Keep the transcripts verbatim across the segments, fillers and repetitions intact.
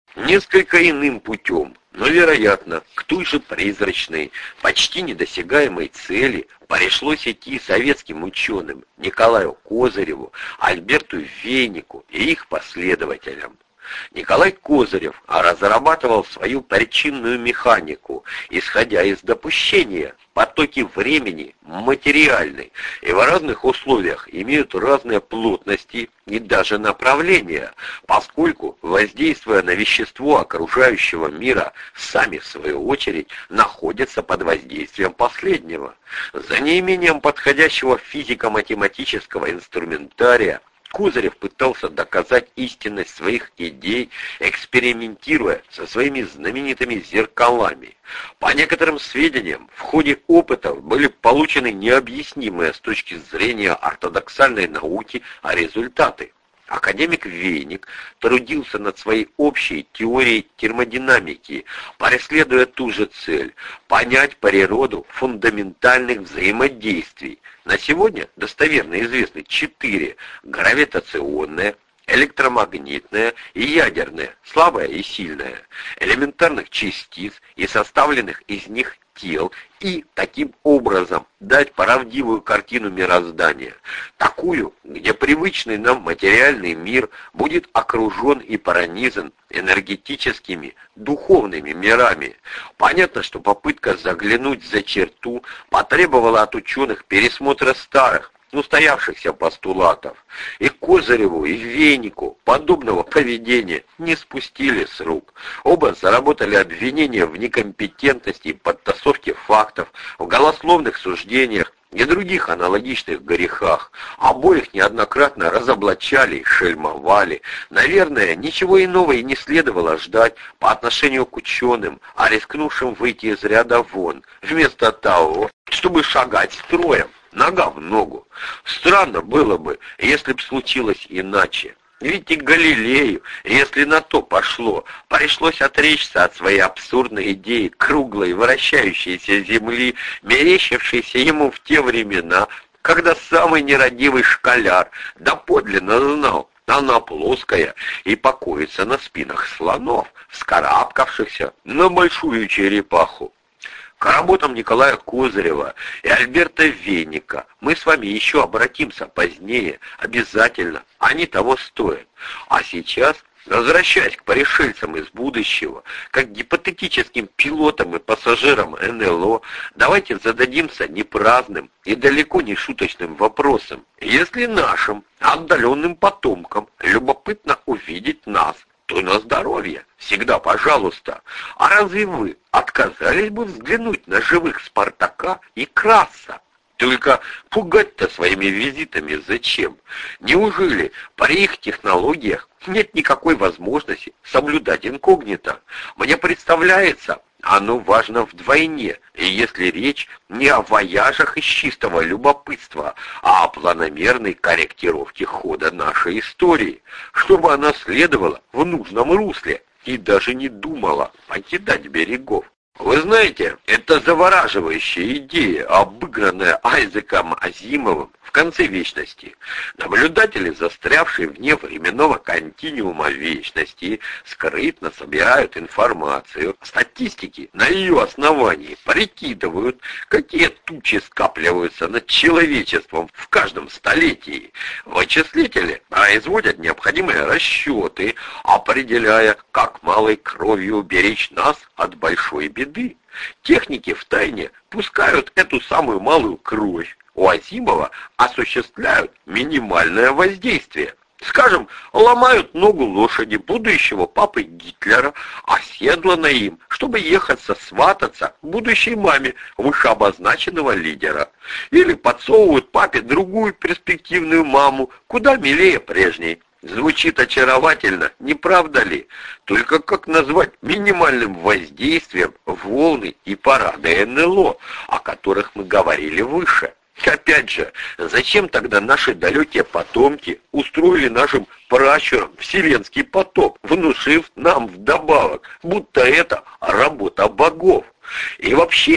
Несколько иным путем, но, вероятно, к той же призрачной, почти недосягаемой цели пришлось идти советским ученым Николаю Козыреву, Альберту Вейнику и их последователям. Николай Козырев разрабатывал свою причинную механику, исходя из допущения, потоки времени материальны и в разных условиях имеют разные плотности и даже направления, поскольку, воздействуя на вещество окружающего мира, сами в свою очередь находятся под воздействием последнего. За неимением подходящего физико-математического инструментария Козырев пытался доказать истинность своих идей, экспериментируя со своими знаменитыми зеркалами. По некоторым сведениям, в ходе опытов были получены необъяснимые с точки зрения ортодоксальной науки результаты. Академик Вейник трудился над своей общей теорией термодинамики, преследуя ту же цель – понять природу фундаментальных взаимодействий. На сегодня достоверно известны четыре – гравитационное, электромагнитное и ядерное, слабое и сильное, элементарных частиц и составленных из них тел, и таким образом дать правдивую картину мироздания, такую, где привычный нам материальный мир будет окружен и пронизан энергетическими, духовными мирами. Понятно, что попытка заглянуть за черту потребовала от ученых пересмотра старых, устоявшихся постулатов, и Козыреву, и Вейнику подобного поведения не спустили с рук. Оба заработали обвинения в некомпетентности и подтасовке фактов, в голословных суждениях и других аналогичных грехах. Обоих неоднократно разоблачали и шельмовали. Наверное, ничего иного и не следовало ждать по отношению к ученым, а рискнувшим выйти из ряда вон, вместо того, чтобы шагать строем, нога в ногу. Странно было бы, если б случилось иначе. Ведь и Галилею, если на то пошло, пришлось отречься от своей абсурдной идеи круглой вращающейся земли, мерещившейся ему в те времена, когда самый нерадивый школяр доподлинно знал, она плоская и покоится на спинах слонов, вскарабкавшихся на большую черепаху. К работам Николая Козырева и Альберта Вейника мы с вами еще обратимся позднее, обязательно, они того стоят. А сейчас, возвращаясь к пришельцам из будущего, как гипотетическим пилотам и пассажирам эн эл о, давайте зададимся не праздным и далеко не шуточным вопросом. Если нашим отдаленным потомкам любопытно увидеть нас, то на здоровье, всегда пожалуйста. А разве вы отказались бы взглянуть на живых Спартака и Краса? Только пугать-то своими визитами зачем? Неужели при их технологиях нет никакой возможности соблюдать инкогнито? Мне представляется, оно важно вдвойне, и если речь не о вояжах из чистого любопытства, а о планомерной корректировке хода нашей истории, чтобы она следовала в нужном русле и даже не думала покидать берегов. Вы знаете, это завораживающая идея, обыгранная Айзеком Азимовым в конце вечности. Наблюдатели, застрявшие вне временного континуума вечности, скрытно собирают информацию. Статистики на ее основании прикидывают, какие тучи скапливаются над человечеством в каждом столетии. Вычислители производят необходимые расчеты, определяя, как малой кровью уберечь нас от большой беды. Техники втайне пускают эту самую малую кровь. У Азимова осуществляют минимальное воздействие. Скажем, ломают ногу лошади будущего папы Гитлера, оседлано им, чтобы ехать сосвататься к будущей маме вышеобозначенного лидера. Или подсовывают папе другую перспективную маму, куда милее прежней. Звучит очаровательно, не правда ли? Только как назвать минимальным воздействием волны и парады эн эл о, о которых мы говорили выше? Опять же, зачем тогда наши далекие потомки устроили нашим пращурам вселенский потоп, внушив нам вдобавок, будто это работа богов? И вообще,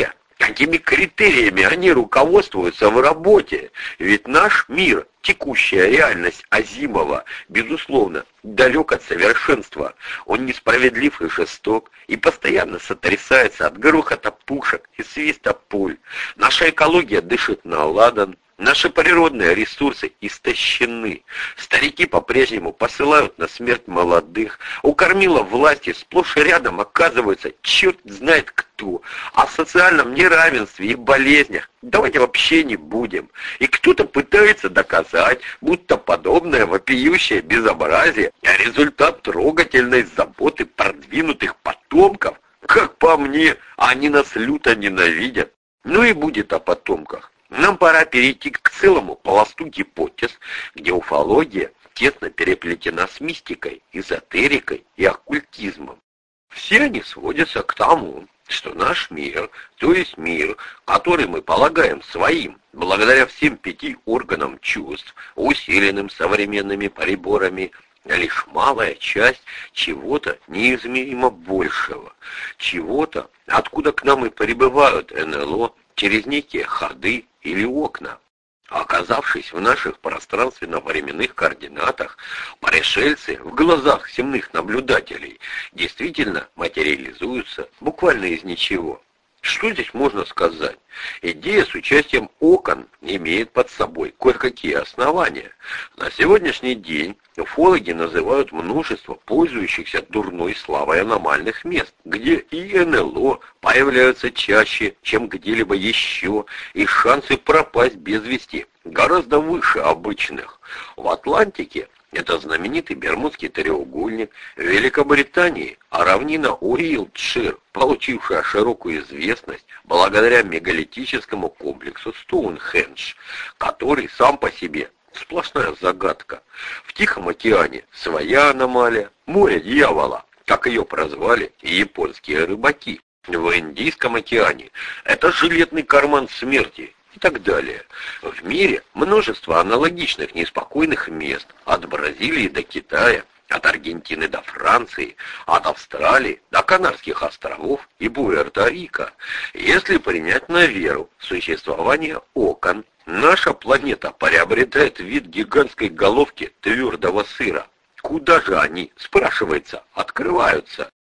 Какими критериями они руководствуются в работе? Ведь наш мир, текущая реальность Азимова, безусловно, далек от совершенства. Он несправедлив и жесток, и постоянно сотрясается от грохота пушек и свиста пуль. Наша экология дышит на ладан. Наши природные ресурсы истощены. Старики по-прежнему посылают на смерть молодых. У кормила власти сплошь и рядом оказывается черт знает кто. О социальном неравенстве и болезнях давайте вообще не будем. И кто-то пытается доказать, будто подобное вопиющее безобразие – результат трогательной заботы продвинутых потомков. Как по мне, они нас люто ненавидят. Ну и будет о потомках. Нам пора перейти к целому пласту гипотез, где уфология тесно переплетена с мистикой, эзотерикой и оккультизмом. Все они сводятся к тому, что наш мир, то есть мир, который мы полагаем своим, благодаря всем пяти органам чувств, усиленным современными приборами, лишь малая часть чего-то неизмеримо большего, чего-то, откуда к нам и прибывают эн эл о через некие ходы или окна. Оказавшись в наших пространственно-временных координатах, пришельцы в глазах земных наблюдателей действительно материализуются буквально из ничего. Что здесь можно сказать? Идея с участием окон имеет под собой кое-какие основания. На сегодняшний день уфологи называют множество пользующихся дурной славой аномальных мест, где и эн эл о появляются чаще, чем где-либо еще, и шансы пропасть без вести гораздо выше обычных. В Атлантике это знаменитый Бермудский треугольник, в Великобритании а равнина Уилтшир, получившая широкую известность благодаря мегалитическому комплексу Стоунхендж, который сам по себе сплошная загадка. В Тихом океане своя аномалия, море дьявола, как ее прозвали японские рыбаки. В Индийском океане это жилетный карман смерти. И так далее. В мире множество аналогичных неспокойных мест, от Бразилии до Китая, от Аргентины до Франции, от Австралии до Канарских островов и Пуэрто-Рико. Если принять на веру существование окон, наша планета приобретает вид гигантской головки твердого сыра. Куда же они, спрашивается, открываются?